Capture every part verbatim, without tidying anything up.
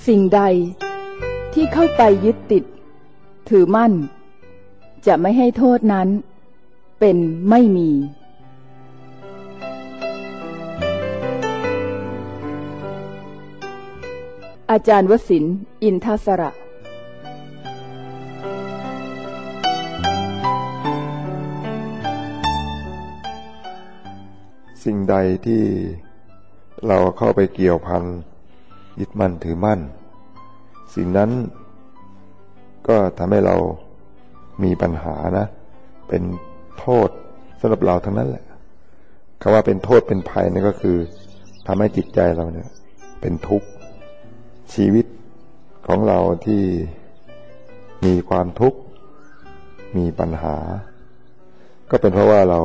สิ่งใดที่เข้าไปยึดติดถือมั่นจะไม่ให้โทษนั้นเป็นไม่มีอาจารย์วสินทร์อินทสระสิ่งใดที่เราเข้าไปเกี่ยวพันยึดมั่นถือมั่นสิ่งนั้นก็ทำให้เรามีปัญหานะเป็นโทษสำหรับเราทั้งนั้นแหละคำว่าเป็นโทษเป็นภัยนั่นก็คือทำให้จิตใจเราเนี่ยเป็นทุกข์ชีวิตของเราที่มีความทุกข์มีปัญหาก็เป็นเพราะว่าเรา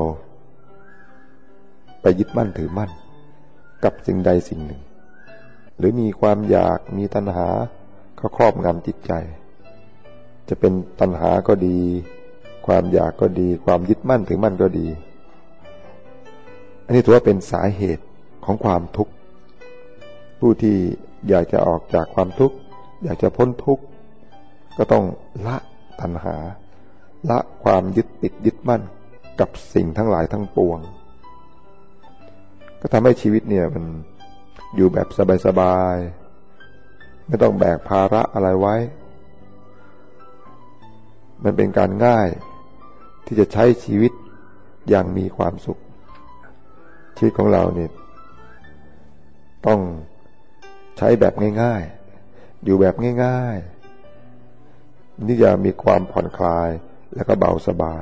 ไปยึดมั่นถือมั่นกับสิ่งใดสิ่งหนึ่งหรือมีความอยากมีตัณหาเข้าครอบงำจิตใจจะเป็นตัณหาก็ดีความอยากก็ดีความยึดมั่นถือมั่นก็ดีอันนี้ถือว่าเป็นสาเหตุของความทุกข์ผู้ที่อยากจะออกจากความทุกข์อยากจะพ้นทุกข์ก็ต้องละตัณหาละความยึดติดยึดมั่นกับสิ่งทั้งหลายทั้งปวงก็ทำให้ชีวิตเนี่ยมันอยู่แบบสบายๆไม่ต้องแบกภาระอะไรไว้มันเป็นการง่ายที่จะใช้ชีวิตอย่างมีความสุขชีวิตของเราเนี่ยต้องใช้แบบง่ายๆอยู่แบบง่ายๆนี่จะมีความผ่อนคลายและก็เบาสบาย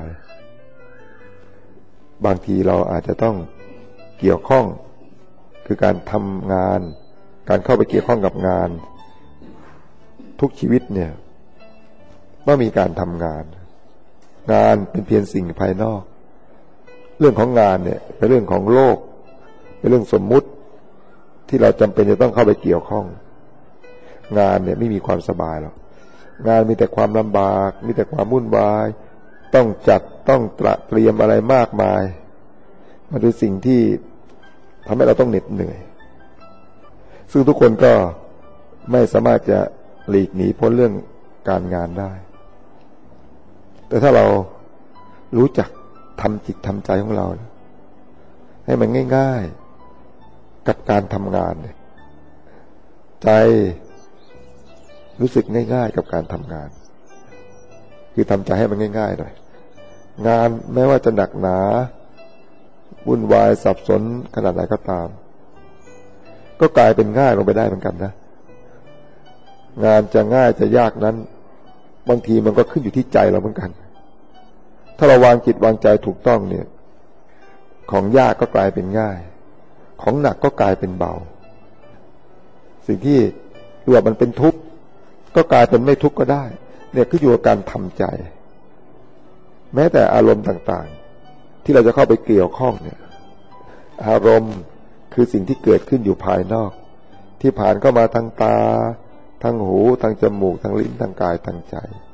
บางทีเราอาจจะต้องเกี่ยวข้องคือการทำงานการเข้าไปเกี่ยวข้องกับงานทุกชีวิตเนี่ยต้องมีการทำงานงานเป็นเพียงสิ่งภายนอกเรื่องของงานเนี่ยเป็นเรื่องของโลกเป็นเรื่องสมมุติที่เราจำเป็นจะต้องเข้าไปเกี่ยวข้องงานเนี่ยไม่มีความสบายหรอกงานมีแต่ความลำบากมีแต่ความวุ่นวายต้องจัดต้องตระเตรียมอะไรมากมายมันเป็นสิ่งที่ทำให้เราต้องเหน็ดเหนื่อยซึ่งทุกคนก็ไม่สามารถจะหลีกหนีพ้นเรื่องการงานได้แต่ถ้าเรารู้จักทำจิตทำใจของเราให้มันง่ายๆกับการทำงานใจรู้สึกง่ายๆกับการทำงานคือทำใจให้มันง่ายๆหน่อยงานแม้ว่าจะหนักหนาวุ่นวายสับสนขนาดไหนก็ตามก็กลายเป็นง่ายลงไปได้เหมือนกันนะงานจะง่ายจะยากนั้นบางทีมันก็ขึ้นอยู่ที่ใจเราเหมือนกันถ้าเราวางจิตวางใจถูกต้องเนี่ยของยากก็กลายเป็นง่ายของหนักก็กลายเป็นเบาสิ่งที่ดูว่ามันเป็นทุกข์ก็กลายเป็นไม่ทุกข์ก็ได้เนี่ยก็อยู่กับการทำใจแม้แต่อารมณ์ต่างๆที่เราจะเข้าไปเกี่ยวข้องเนี่ยอารมณ์คือสิ่งที่เกิดขึ้นอยู่ภายนอกที่ผ่านเข้ามาทางตาทางหูทางจมูกทางลิ้นทางกายทางใจ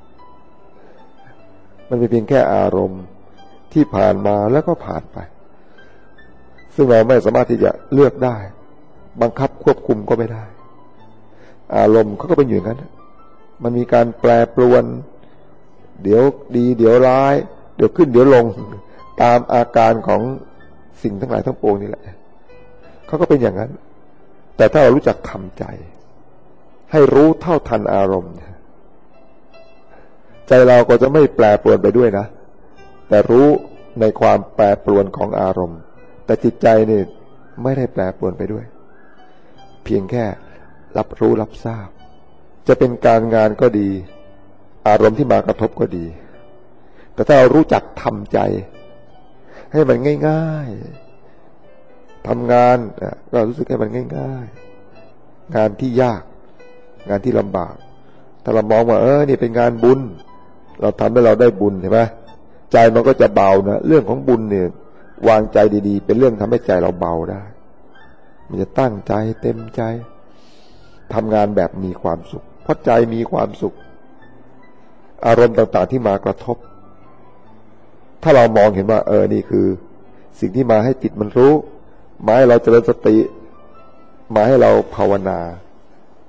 มันเป็นเพียงแค่อารมณ์ที่ผ่านมาแล้วก็ผ่านไปซึ่งเราไม่สามารถที่จะเลือกได้บังคับควบคุมก็ไม่ได้อารมณ์เขาก็เป็นอย่างนั้นมันมีการแปรปรวนเดี๋ยวดีเดี๋ยวร้ายเดี๋ยวขึ้นเดี๋ยวลงตามอาการของสิ่งทั้งหลายทั้งปวงนี่แหละเขาก็เป็นอย่างนั้นแต่ถ้าเรารู้จักทำใจให้รู้เท่าทันอารมณ์ใจเราก็จะไม่แปรปรวนไปด้วยนะแต่รู้ในความแปรปรวนของอารมณ์แต่จิตใจนี่ไม่ได้แปรปรวนไปด้วยเพียงแค่รับรู้รับทราบจะเป็นการงานก็ดีอารมณ์ที่มากระทบก็ดีแต่ถ้าเรารู้จักทำใจให้มันง่ายๆทำงานก็รู้สึกให้มันง่ายๆงานที่ยากงานที่ลำบากถ้าเรามองว่าเออนี่เป็นงานบุญเราทำให้เราได้บุญใช่ไหมใจมันก็จะเบานะเรื่องของบุญเนี่ยวางใจดีๆเป็นเรื่องทำให้ใจเราเบาได้มันจะตั้งใจเต็มใจทำงานแบบมีความสุขเพราะใจมีความสุขอารมณ์ต่างๆที่มากระทบถ้าเรามองเห็นว่าเออนี่คือสิ่งที่มาให้จิตมันรู้มาให้เราเจริญสติมาให้เราภาวนา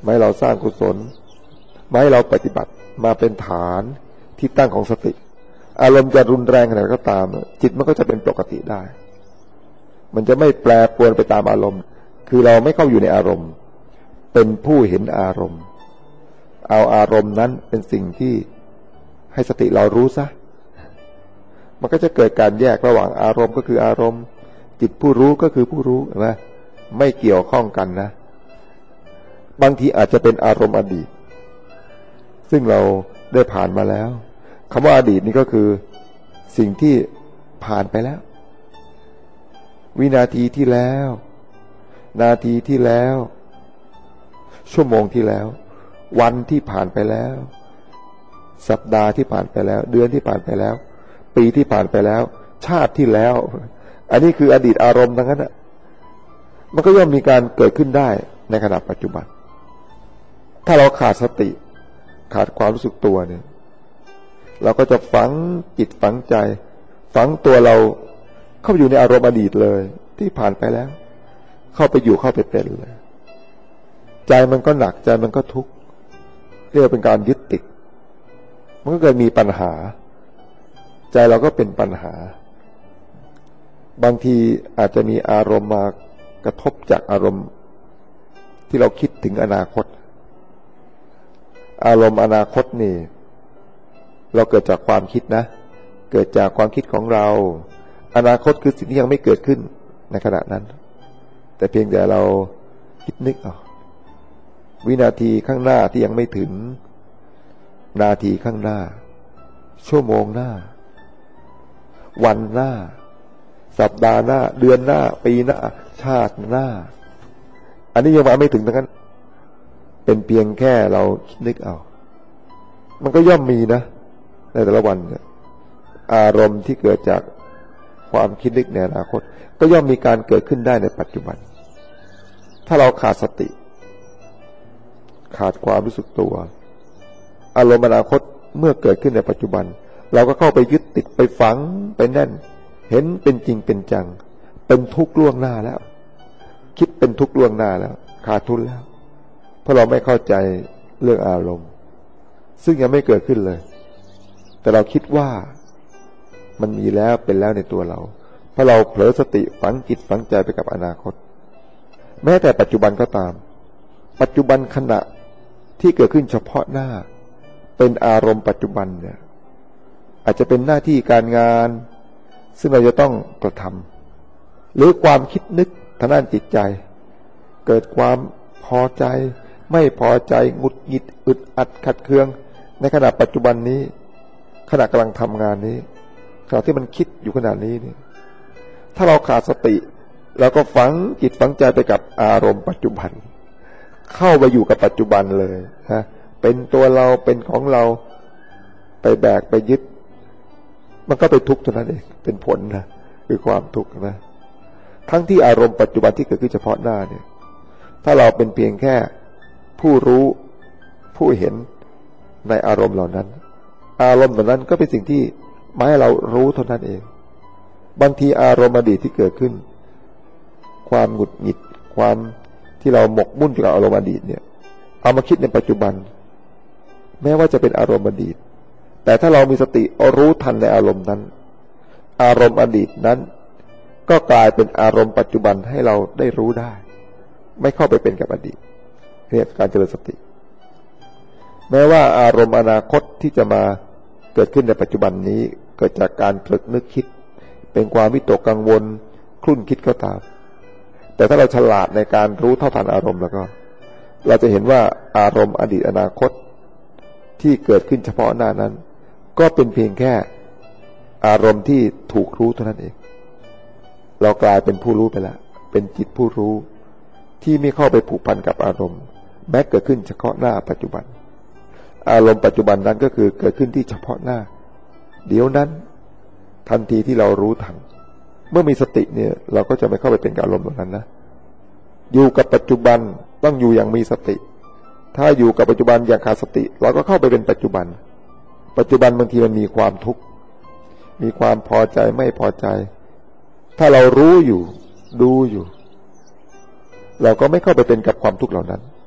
มาให้เราสร้างกุศลมาให้เราปฏิบัติมาเป็นฐานที่ตั้งของสติอารมณ์จะรุนแรงขนาดก็ตามจิตมันก็จะเป็นปกติได้มันจะไม่แปรปรวนไปตามอารมณ์คือเราไม่เข้าอยู่ในอารมณ์เป็นผู้เห็นอารมณ์เอาอารมณ์นั้นเป็นสิ่งที่ให้สติเรารู้ซะมันก็จะเกิดการแยกระหว่างอารมณ์ก็คืออารมณ์จิตผู้รู้ก็คือผู้รู้นะไม่เกี่ยวข้องกันนะบางทีอาจจะเป็นอารมณ์อดีตซึ่งเราได้ผ่านมาแล้วคำว่าอดีตนี่ก็คือสิ่งที่ผ่านไปแล้ววินาทีที่แล้วนาทีที่แล้วชั่วโมงที่แล้ววันที่ผ่านไปแล้วสัปดาห์ที่ผ่านไปแล้วเดือนที่ผ่านไปแล้วปีที่ผ่านไปแล้วชาติที่แล้วอันนี้คืออดีตอารมณ์ทั้งนั้นนะมันก็ย่อมมีการเกิดขึ้นได้ในขณะปัจจุบันถ้าเราขาดสติขาดความรู้สึกตัวเนี่ยเราก็จะฝังจิตฝังใจฝังตัวเราเข้าอยู่ในอารมณ์อดีตเลยที่ผ่านไปแล้วเข้าไปอยู่เข้าไปเป็นเลยใจมันก็หนักใจมันก็ทุกข์เรียกว่าเป็นการยึดติดมันก็เกิดมีปัญหาใจเราก็เป็นปัญหาบางทีอาจจะมีอารมณ์มากระทบจากอารมณ์ที่เราคิดถึงอนาคตอารมณ์อนาคตนี่เราเกิดจากความคิดนะเกิดจากความคิดของเราอนาคตคือสิ่งที่ยังไม่เกิดขึ้นในขณะนั้นแต่เพียงแต่เราคิดนึกเอาวินาทีข้างหน้าที่ยังไม่ถึงนาทีข้างหน้าชั่วโมงหน้าวันหน้าสัปดาห์หน้าเดือนหน้าปีหน้าชาติหน้าอันนี้ยังมาไม่ถึงทั้งนั้นเป็นเพียงแค่เราคิดนึกเอามันก็ย่อมมีนะในแต่ละวันเนี่ยอารมณ์ที่เกิดจากความคิดนึกในอนาคตก็ย่อมมีการเกิดขึ้นได้ในปัจจุบันถ้าเราขาดสติขาดความรู้สึกตัวอารมณ์อนาคตเมื่อเกิดขึ้นในปัจจุบันเราก็เข้าไปยึดติดไปฝังไปแน่นเห็นเป็นจริงเป็นจังเป็นทุกข์ล่วงหน้าแล้วคิดเป็นทุกข์ล่วงหน้าแล้วขาดทุนแล้วเพราะเราไม่เข้าใจเรื่องอารมณ์ซึ่งยังไม่เกิดขึ้นเลยแต่เราคิดว่ามันมีแล้วเป็นแล้วในตัวเราเพราะเราเผลอสติฝังจิตฝังใจไปกับอนาคตแม้แต่ปัจจุบันก็ตามปัจจุบันขณะที่เกิดขึ้นเฉพาะหน้าเป็นอารมณ์ปัจจุบันเนี่ยอาจจะเป็นหน้าที่การงานซึ่งเราจะต้องกระทำหรือความคิดนึกทางด้านจิตใจเกิดความพอใจไม่พอใจหงุดหงิดอึดอัดขัดเคืองในขณะปัจจุบันนี้ขณะกำลังทำงานนี้ขณะที่มันคิดอยู่ขณะนี้นี่ถ้าเราขาดสติเราก็ฝังจิตฝังใจไปกับอารมณ์ปัจจุบันเข้าไปอยู่กับปัจจุบันเลยฮะเป็นตัวเราเป็นของเราไปแบกไปยึดมันก็ไปทุกข์เท่านั้นเองเป็นผลนะคือความทุกข์นะทั้งที่อารมณ์ปัจจุบันที่เกิดขึ้นเฉพาะหน้าเนี่ยถ้าเราเป็นเพียงแค่ผู้รู้ผู้เห็นในอารมณ์เหล่านั้นอารมณ์เหล่านั้นก็เป็นสิ่งที่มาให้เรารู้เท่านั้นเองบางทีอารมณ์อดีตที่เกิดขึ้นความหงุดหงิดความที่เราหมกมุ่นอยู่กับอารมณ์อดีตเนี่ยเอามาคิดในปัจจุบันแม้ว่าจะเป็นอารมณ์อดีตแต่ถ้าเรามีสติรู้ทันในอารมณ์นั้นอารมณ์อดีตนั้นก็กลายเป็นอารมณ์ปัจจุบันให้เราได้รู้ได้ไม่เข้าไปเป็นกับอดีตเนี่ยการเจริญสติแม้ว่าอารมณ์อนาคตที่จะมาเกิดขึ้นในปัจจุบันนี้เกิดจากการตรึกนึกคิดเป็นความวิตกกังวลคลุ่นคิดก็ตามแต่ถ้าเราฉลาดในการรู้เท่าทันอารมณ์แล้วก็เราจะเห็นว่าอารมณ์อดีตอนาคตที่เกิดขึ้นเฉพาะหน้านั้นก็เป็นเพียงแค่อารมณ์ที่ถูกรู้เท่านั้นเองเรากลายเป็นผู้รู้ไปแล้วเป็นจิตผู้รู้ที่ไม่เข้าไปผูกพันกับอารมณ์แม้เกิดขึ้นเฉพาะหน้าปัจจุบันอารมณ์ปัจจุบันนั้นก็คือเกิดขึ้นที่เฉพาะหน้าเดี๋ยวนั้นทันทีที่เรารู้ทันเมื่อมีสติเนี่ยเราก็จะไม่เข้าไปเป็นกับอารมณ์เหล่านั้นนะอยู่กับปัจจุบันต้องอยู่อย่างมีสติถ้าอยู่กับปัจจุบันอย่างขาดสติเราก็เข้าไปเป็นปัจจุบันปัจจุบันบางทีมันมีความทุกข์มีความพอใจไม่พอใจถ้าเรารู้อยู่ดูอยู่เราก็ไม่เข้าไปเป็นกับความทุกข์เหล่านั้น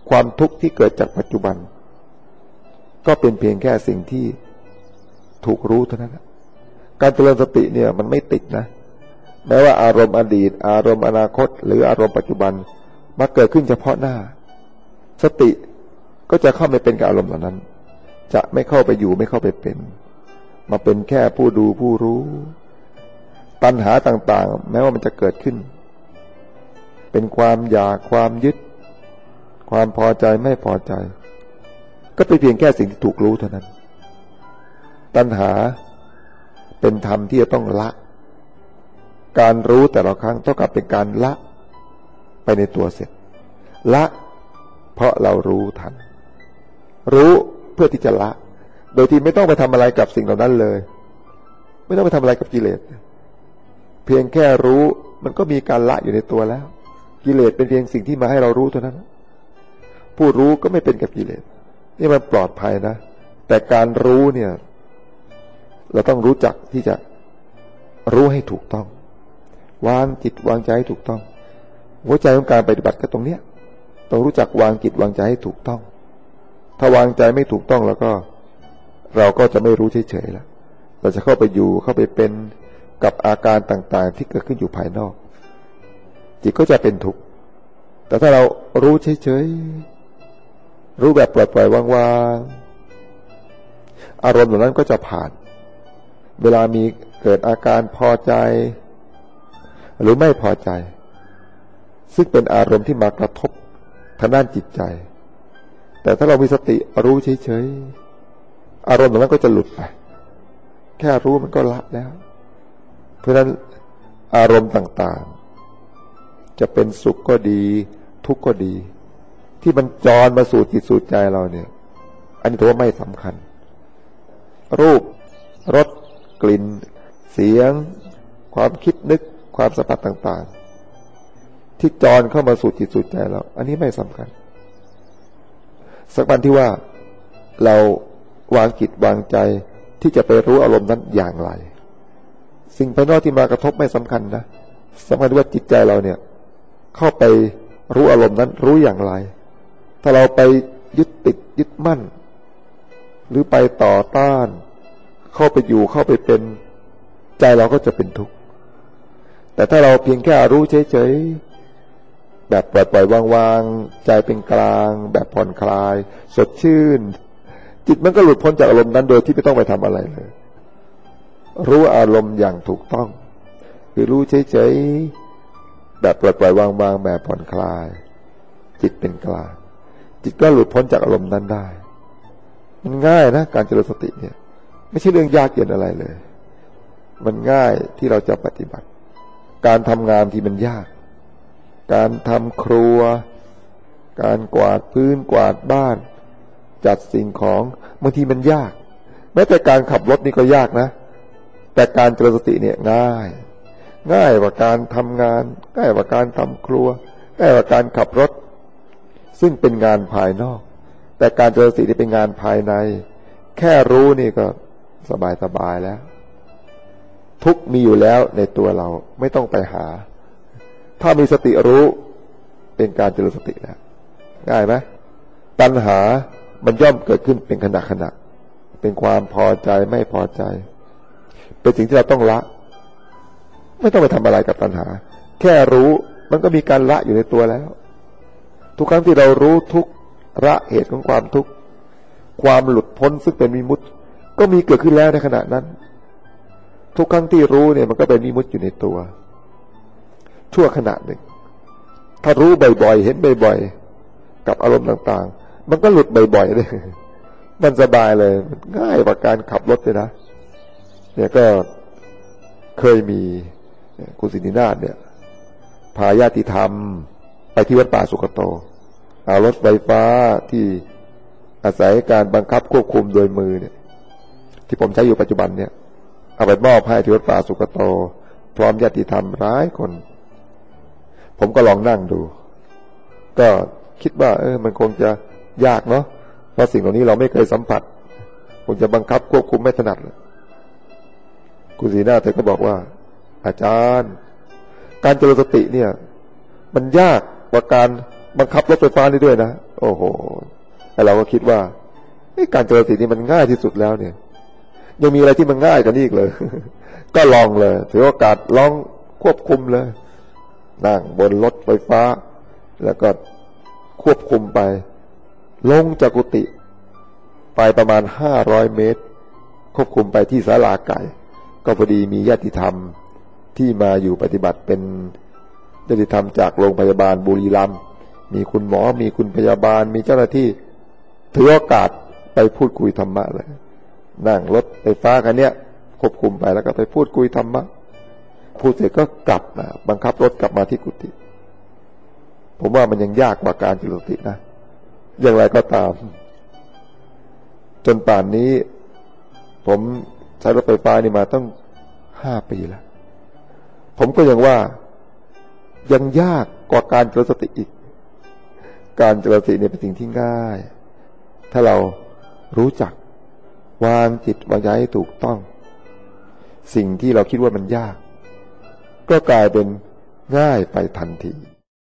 ความทุกข์ที่เกิดจากปัจจุบันก็เป็นเพียงแค่สิ่งที่ถูกรู้เท่านั้นการเจริญสติเนี่ยมันไม่ติดนะแม้ว่าอารมณ์อดีตอารมณ์อนาคตหรืออารมณ์ปัจจุบันมาเกิดขึ้นเฉพาะหน้าสติก็จะเข้าไปเป็นกับอารมณ์เหล่านั้นจะไม่เข้าไปอยู่ไม่เข้าไปเป็นมาเป็นแค่ผู้ดูผู้รู้ตัณหาต่างๆแม้ว่ามันจะเกิดขึ้นเป็นความอยากความยึดความพอใจไม่พอใจก็เป็นเพียงแค่สิ่งที่ถูกรู้เท่านั้นตัณหาเป็นธรรมที่จะต้องละการรู้แต่ละครั้งเท่ากับเป็นการละไปในตัวเสร็จละเพราะเรารู้ทันรู้เพื่อที่จะละโดยที่ไม่ต้องไปทำอะไรกับสิ่งเหล่านั้นเลยไม่ต้องไปทำอะไรกับกิเลสเพียงแค่รู้มันก็มีการละอยู่ในตัวแล้วกิเลสเป็นเพียงสิ่งที่มาให้เรารู้เท่านั้นผู้รู้ก็ไม่เป็นกับกิเลสนี่มันปลอดภัยนะแต่การรู้เนี่ยเราต้องรู้จักที่จะรู้ให้ถูกต้องวางจิตวางใจให้ถูกต้องหัวใจของการปฏิบัติก็ตรงเนี้ยต้องรู้จักวางจิตวางใจให้ถูกต้องถ้าวางใจไม่ถูกต้องแล้วก็เราก็จะไม่รู้เฉยๆแล้วเราจะเข้าไปอยู่เข้าไปเป็นกับอาการต่างๆที่เกิดขึ้นอยู่ภายนอกจิตก็จะเป็นทุกข์แต่ถ้าเรารู้เฉยๆรู้แบบปล่อยๆวางๆอารมณ์เหล่านั้นก็จะผ่านเวลามีเกิดอาการพอใจหรือไม่พอใจซึ่งเป็นอารมณ์ที่มากระทบทางด้านจิตใจแต่ถ้าเรามีสติรู้เฉยๆอารมณ์เหล่านั้นก็จะหลุดไปแค่รู้มันก็ละแล้วเพราะฉะนั้นอารมณ์ต่างๆจะเป็นสุขก็ดีทุกข์ก็ดีที่มันจรมาสู่จิตสู่ใจเราเนี่ยอันนี้ถือว่าไม่สำคัญรูปรสกลิ่นเสียงความคิดนึกความสัมผัสต่างๆที่จรเข้ามาสู่จิตสู่ใจเราอันนี้ไม่สำคัญสักวันที่ว่าเราวางจิตวางใจที่จะไปรู้อารมณ์นั้นอย่างไรสิ่งภายนอกที่มากระทบไม่สำคัญนะสำคัญว่าจิตใจเราเนี่ยเข้าไปรู้อารมณ์นั้นรู้อย่างไรถ้าเราไปยึดติดยึดมั่นหรือไปต่อต้านเข้าไปอยู่เข้าไปเป็นใจเราก็จะเป็นทุกข์แต่ถ้าเราเพียงแค่รู้เฉยๆแบบปล่อยๆวางๆใจเป็นกลางแบบผ่อนคลายสดชื่นจิตมันก็หลุดพ้นจากอารมณ์นั้นโดยที่ไม่ต้องไปทำอะไรเลยรู้อารมณ์อย่างถูกต้องคือรู้เฉยๆแบบปล่อยๆวางๆแบบผ่อนคลายจิตเป็นกลางจิตก็หลุดพ้นจากอารมณ์นั้นได้มันง่ายนะการเจริญสติเนี่ยไม่ใช่เรื่องยากเย็นอะไรเลยมันง่ายที่เราจะปฏิบัติการทำงานที่มันยากการทำครัวการกวาดพื้นกวาดบ้านจัดสิ่งของบางทีมันยากแม้แต่การขับรถนี่ก็ยากนะแต่การเจริญสติเนี่ยง่ายง่ายกว่าการทำงานง่ายกว่าการทำครัวง่ายกว่าการขับรถซึ่งเป็นงานภายนอกแต่การเจริญสติที่เป็นงานภายในแค่รู้นี่ก็สบายสบายแล้วทุกมีอยู่แล้วในตัวเราไม่ต้องไปหาถ้ามีสติรู้เป็นการเจริญสติแล้วง่ายไหมตัณหามันย่อมเกิดขึ้นเป็นขณะขณะเป็นความพอใจไม่พอใจเป็นสิ่งที่เราต้องละไม่ต้องไปทำอะไรกับตัณหาแค่รู้มันก็มีการละอยู่ในตัวแล้วทุกครั้งที่เรารู้ทุกละเหตุของความทุกข์ความหลุดพ้นซึ่งเป็นวิมุตติก็มีเกิดขึ้นแล้วในขณะนั้นทุกครั้งที่รู้เนี่ยมันก็เป็นวิมุตติอยู่ในตัวชั่วขณะหนึ่งถ้ารู้บ่อยๆเห็นบ่อยๆกับอารมณ์ต่างๆมันก็หลุดบ่อยๆเลยมันสบายเลยมันง่ายกว่าการขับรถเลยนะเนี่ยก็เคยมีคุณสิทธินาถเนี่ยพาญาติธรรมไปที่วัดป่าสุกโตเอารถไฟฟ้าที่อาศัยการบังคับควบคุมโดยมือเนี่ยที่ผมใช้อยู่ปัจจุบันเนี่ยเอาไปมอบให้ที่วัดป่าสุกโตพร้อมญาติธรรมหลายคนผมก็ลองนั่งดูก็คิดว่าเออมันคงจะยากเนาะเพราะสิ่งเหล่านี้เราไม่เคยสัมผัสคงจะบังคับควบคุมไม่ถนัดคุณศรีนาถเธอก็บอกว่าอาจารย์การเจริญสติเนี่ยมันยากกว่าการบังคับรถไฟฟ้านี่ด้วยนะโอ้โหแต่เราก็คิดว่าการเจริญสตินี่มันง่ายที่สุดแล้วเนี่ยยังมีอะไรที่มันง่ายกว่านี้อีกเลย ก็ลองเลยถือโอกาสลองควบคุมเลยนั่งบนรถไฟฟ้าแล้วก็ควบคุมไปลงจากกุฏิไปประมาณห้าร้อยเมตรควบคุมไปที่ศาลาไก่ก็พอดีมีญาติธรรมที่มาอยู่ปฏิบัติเป็นญาติธรรมจากโรงพยาบาลบุรีรัมย์มีคุณหมอมีคุณพยาบาลมีเจ้าหน้าที่ถือโอกาสไปพูดคุยธรรมะเลยนั่งรถไฟฟ้าคันเนี้ยควบคุมไปแล้วก็ไปพูดคุยธรรมะพูดเสร็จก็กลับมาบังคับรถกลับมาที่กุฏิผมว่ามันยังยากกว่าการเจริญสตินะอย่างไรก็ตามจนป่านนี้ผมใช้รถไฟฟ้านี่มาตั้งห้าปีแล้วผมก็ยังว่ายังยากกว่าการเจริญสติอีกการเจริญสติเนี่ยเป็นสิ่งที่ง่ายถ้าเรารู้จักวางจิตวางใจให้ถูกต้องสิ่งที่เราคิดว่ามันยากก็กลายเป็นง่ายไปทันที